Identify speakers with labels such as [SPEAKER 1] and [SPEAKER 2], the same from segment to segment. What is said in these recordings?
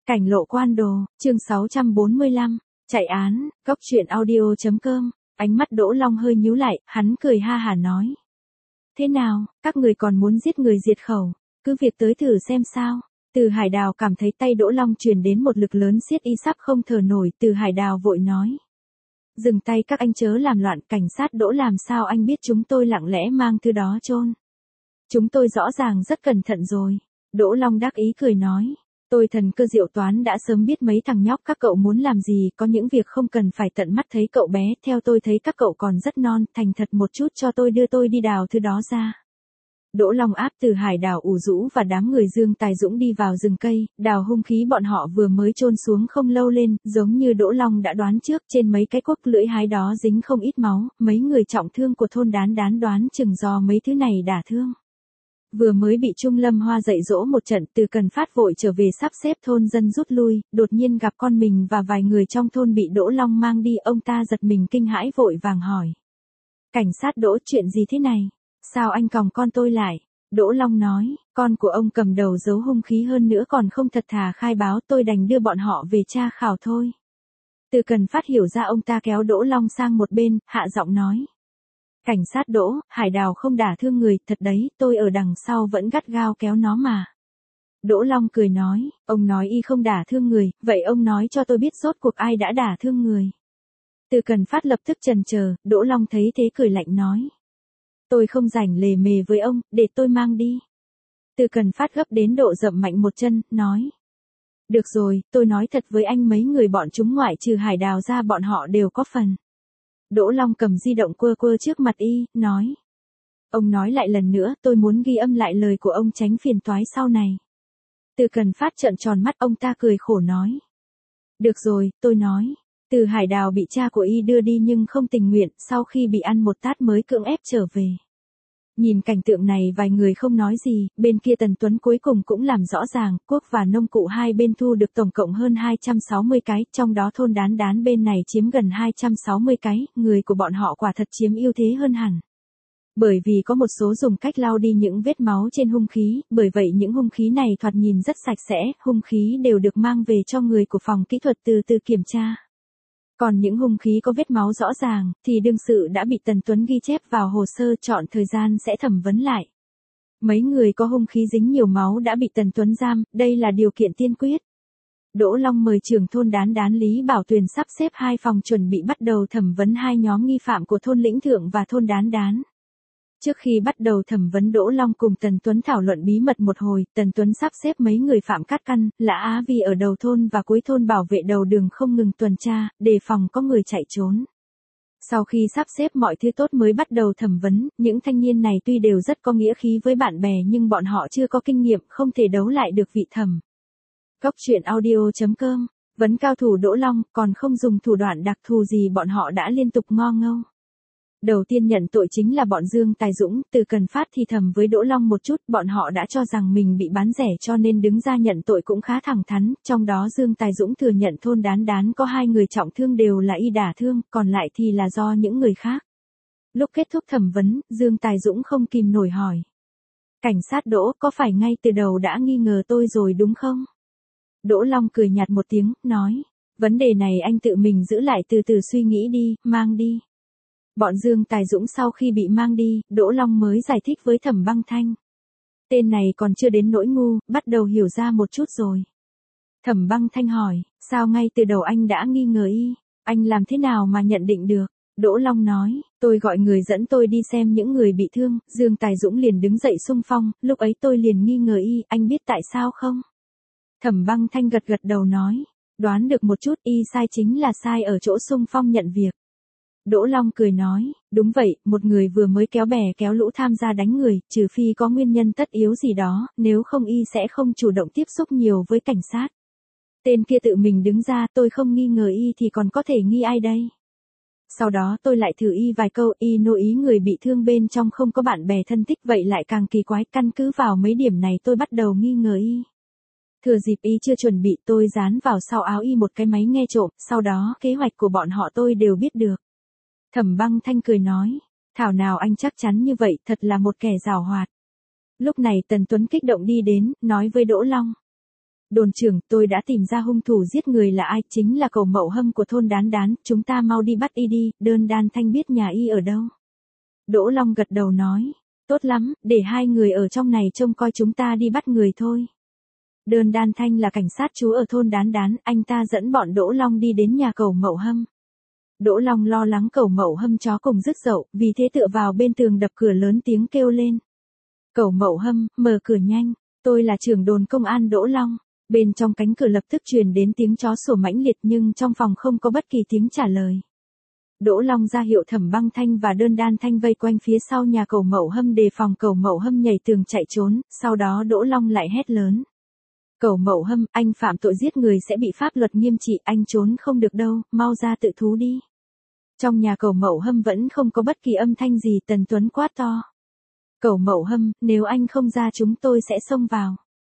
[SPEAKER 1] Cảnh lộ quan đồ, chương 645, chạy án, cóc truyện audio.com, ánh mắt Đỗ Long hơi nhíu lại, hắn cười ha hả nói. Thế nào, các người còn muốn giết người diệt khẩu, cứ việc tới thử xem sao. Từ Hải Đào cảm thấy tay Đỗ Long truyền đến một lực lớn siết y sắp không thở nổi, Từ Hải Đào vội nói. Dừng tay các anh chớ làm loạn, cảnh sát Đỗ làm sao anh biết chúng tôi lặng lẽ mang thứ đó chôn. Chúng tôi rõ ràng rất cẩn thận rồi. Đỗ Long đắc ý cười nói. Tôi thần cơ diệu toán đã sớm biết mấy thằng nhóc các cậu muốn làm gì, có những việc không cần phải tận mắt thấy cậu bé, theo tôi thấy các cậu còn rất non, thành thật một chút cho tôi đưa tôi đi đào thứ đó ra. Đỗ Long áp Từ Hải Đào ủ rũ và đám người Dương Tài Dũng đi vào rừng cây, đào hung khí bọn họ vừa mới chôn xuống không lâu lên, giống như Đỗ Long đã đoán trước, trên mấy cái cuốc lưỡi hái đó dính không ít máu, mấy người trọng thương của thôn Đán Đán đoán chừng do mấy thứ này đả thương. Vừa mới bị Trung Lâm Hoa dạy dỗ một trận, Từ Cần Phát vội trở về sắp xếp thôn dân rút lui, đột nhiên gặp con mình và vài người trong thôn bị Đỗ Long mang đi, ông ta giật mình kinh hãi vội vàng hỏi. Cảnh sát Đỗ, chuyện gì thế này? Sao anh còng con tôi lại? Đỗ Long nói, con của ông cầm đầu giấu hung khí hơn nữa còn không thật thà khai báo, tôi đành đưa bọn họ về tra khảo thôi. Từ Cần Phát hiểu ra, ông ta kéo Đỗ Long sang một bên, hạ giọng nói. Cảnh sát Đỗ, Hải Đào không đả thương người, thật đấy, tôi ở đằng sau vẫn gắt gao kéo nó mà. Đỗ Long cười nói, ông nói y không đả thương người, vậy ông nói cho tôi biết rốt cuộc ai đã đả thương người. Từ Cần Phát lập tức chần chờ, Đỗ Long thấy thế cười lạnh nói. Tôi không rảnh lề mề với ông, để tôi mang đi. Từ Cần Phát gấp đến độ dậm mạnh một chân, nói. Được rồi, tôi nói thật với anh, mấy người bọn chúng ngoại trừ Hải Đào ra bọn họ đều có phần. Đỗ Long cầm di động quơ quơ trước mặt y, nói. Ông nói lại lần nữa, tôi muốn ghi âm lại lời của ông tránh phiền toái sau này. Từ Cần Phát trợn tròn mắt, ông ta cười khổ nói. Được rồi, tôi nói. Từ Hải Đào bị cha của y đưa đi nhưng không tình nguyện, sau khi bị ăn một tát mới cưỡng ép trở về. Nhìn cảnh tượng này vài người không nói gì, bên kia Tần Tuấn cuối cùng cũng làm rõ ràng, quốc và nông cụ hai bên thu được tổng cộng hơn 260 cái, trong đó thôn Đán Đán bên này chiếm gần 260 cái, người của bọn họ quả thật chiếm ưu thế hơn hẳn. Bởi vì có một số dùng cách lau đi những vết máu trên hung khí, bởi vậy những hung khí này thoạt nhìn rất sạch sẽ, hung khí đều được mang về cho người của phòng kỹ thuật từ từ kiểm tra. Còn những hung khí có vết máu rõ ràng, thì đương sự đã bị Tần Tuấn ghi chép vào hồ sơ, chọn thời gian sẽ thẩm vấn lại. Mấy người có hung khí dính nhiều máu đã bị Tần Tuấn giam, đây là điều kiện tiên quyết. Đỗ Long mời trưởng thôn Đán Đán Lý Bảo Tuyền sắp xếp hai phòng chuẩn bị bắt đầu thẩm vấn hai nhóm nghi phạm của thôn Lĩnh Thượng và thôn Đán Đán. Trước khi bắt đầu thẩm vấn, Đỗ Long cùng Tần Tuấn thảo luận bí mật một hồi, Tần Tuấn sắp xếp mấy người phạm cắt căn, Lã Á Vi ở đầu thôn và cuối thôn bảo vệ đầu đường không ngừng tuần tra, đề phòng có người chạy trốn. Sau khi sắp xếp mọi thứ tốt mới bắt đầu thẩm vấn, những thanh niên này tuy đều rất có nghĩa khí với bạn bè nhưng bọn họ chưa có kinh nghiệm, không thể đấu lại được vị thẩm. Cóc truyện audio.com, vấn cao thủ Đỗ Long, còn không dùng thủ đoạn đặc thù gì bọn họ đã liên tục ngo ngâu. Đầu tiên nhận tội chính là bọn Dương Tài Dũng, Từ Cần Phát thì thầm với Đỗ Long một chút, bọn họ đã cho rằng mình bị bán rẻ cho nên đứng ra nhận tội cũng khá thẳng thắn, trong đó Dương Tài Dũng thừa nhận thôn Đán Đán có 2 người trọng thương đều là y đả thương, còn lại thì là do những người khác. Lúc kết thúc thẩm vấn, Dương Tài Dũng không kìm nổi hỏi. Cảnh sát Đỗ, có phải ngay từ đầu đã nghi ngờ tôi rồi đúng không? Đỗ Long cười nhạt một tiếng, nói, vấn đề này anh tự mình giữ lại từ từ suy nghĩ đi, mang đi. Bọn Dương Tài Dũng sau khi bị mang đi, Đỗ Long mới giải thích với Thẩm Băng Thanh. Tên này còn chưa đến nỗi ngu, bắt đầu hiểu ra một chút rồi. Thẩm Băng Thanh hỏi, sao ngay từ đầu anh đã nghi ngờ y, anh làm thế nào mà nhận định được? Đỗ Long nói, tôi gọi người dẫn tôi đi xem những người bị thương, Dương Tài Dũng liền đứng dậy xung phong, lúc ấy tôi liền nghi ngờ y, anh biết tại sao không? Thẩm Băng Thanh gật gật đầu nói, đoán được một chút, y sai chính là sai ở chỗ xung phong nhận việc. Đỗ Long cười nói, đúng vậy, một người vừa mới kéo bè kéo lũ tham gia đánh người, trừ phi có nguyên nhân tất yếu gì đó, nếu không y sẽ không chủ động tiếp xúc nhiều với cảnh sát. Tên kia tự mình đứng ra, tôi không nghi ngờ y thì còn có thể nghi ai đây? Sau đó tôi lại thử y vài câu, y nội ý người bị thương bên trong không có bạn bè thân thích, vậy lại càng kỳ quái, căn cứ vào mấy điểm này tôi bắt đầu nghi ngờ y. Thừa dịp y chưa chuẩn bị, tôi dán vào sau áo y một cái máy nghe trộm, sau đó kế hoạch của bọn họ tôi đều biết được. Thẩm Băng Thanh cười nói, thảo nào anh chắc chắn như vậy, thật là một kẻ giàu hoạt. Lúc này Tần Tuấn kích động đi đến, nói với Đỗ Long. Đồn trưởng, tôi đã tìm ra hung thủ giết người là ai, chính là Cẩu Mậu Hâm của thôn Đán Đán, chúng ta mau đi bắt y đi, Đơn Đan Thanh biết nhà y ở đâu. Đỗ Long gật đầu nói, tốt lắm, để hai người ở trong này trông coi chúng ta đi bắt người thôi. Đơn Đan Thanh là cảnh sát trú ở thôn Đán Đán, anh ta dẫn bọn Đỗ Long đi đến nhà Cẩu Mậu Hâm. Đỗ Long lo lắng Cẩu Mậu Hâm chó cùng rứt dậu, vì thế tựa vào bên tường đập cửa lớn tiếng kêu lên. Cẩu Mậu Hâm, mở cửa nhanh, tôi là trưởng đồn công an Đỗ Long. Bên trong cánh cửa lập tức truyền đến tiếng chó sủa mãnh liệt nhưng trong phòng không có bất kỳ tiếng trả lời. Đỗ Long ra hiệu Thẩm Băng Thanh và Đơn Đan Thanh vây quanh phía sau nhà Cẩu Mậu Hâm đề phòng Cẩu Mậu Hâm nhảy tường chạy trốn, sau đó Đỗ Long lại hét lớn. Cẩu Mậu Hâm, anh phạm tội giết người sẽ bị pháp luật nghiêm trị, anh trốn không được đâu, mau ra tự thú đi. Trong nhà Cẩu Mậu Hâm vẫn không có bất kỳ âm thanh gì, Tần Tuấn quát to. Cẩu Mậu Hâm, nếu anh không ra chúng tôi sẽ xông vào.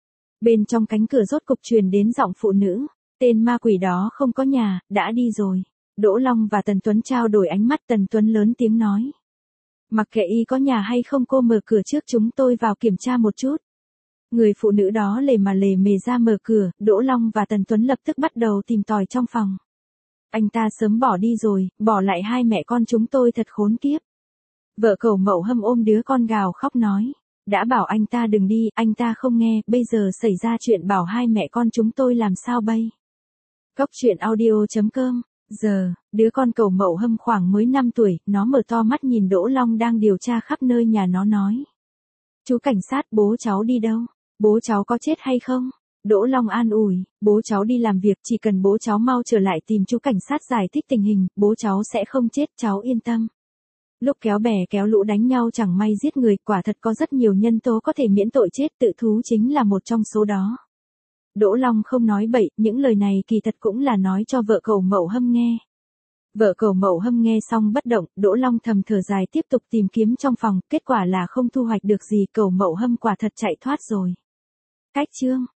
[SPEAKER 1] Bên trong cánh cửa rốt cục truyền đến giọng phụ nữ, tên ma quỷ đó không có nhà, đã đi rồi. Đỗ Long và Tần Tuấn trao đổi ánh mắt, Tần Tuấn lớn tiếng nói. Mặc kệ y có nhà hay không, cô mở cửa trước chúng tôi vào kiểm tra một chút. Người phụ nữ đó lề mề ra mở cửa, Đỗ Long và Tần Tuấn lập tức bắt đầu tìm tòi trong phòng. Anh ta sớm bỏ đi rồi, bỏ lại hai mẹ con chúng tôi thật khốn kiếp. Vợ Cẩu Mậu Hâm ôm đứa con gào khóc nói. Đã bảo anh ta đừng đi, anh ta không nghe, bây giờ xảy ra chuyện bảo hai mẹ con chúng tôi làm sao bây. Cốc truyện audio.com. Giờ, đứa con Cẩu Mậu Hâm khoảng mới 5 tuổi, nó mở to mắt nhìn Đỗ Long đang điều tra khắp nơi nhà nó nói. Chú cảnh sát, bố cháu đi đâu? Bố cháu có chết hay không? Đỗ Long an ủi, bố cháu đi làm việc, chỉ cần bố cháu mau trở lại tìm chú cảnh sát giải thích tình hình, bố cháu sẽ không chết, cháu yên tâm. Lúc kéo bè kéo lũ đánh nhau chẳng may giết người, quả thật có rất nhiều nhân tố có thể miễn tội chết, tự thú chính là một trong số đó. Đỗ Long không nói bậy, những lời này kỳ thật cũng là nói cho vợ Cẩu Mậu Hâm nghe. Vợ Cẩu Mậu Hâm nghe xong bất động, Đỗ Long thầm thở dài tiếp tục tìm kiếm trong phòng, kết quả là không thu hoạch được gì, Cẩu Mậu Hâm quả thật chạy thoát rồi. Cách chương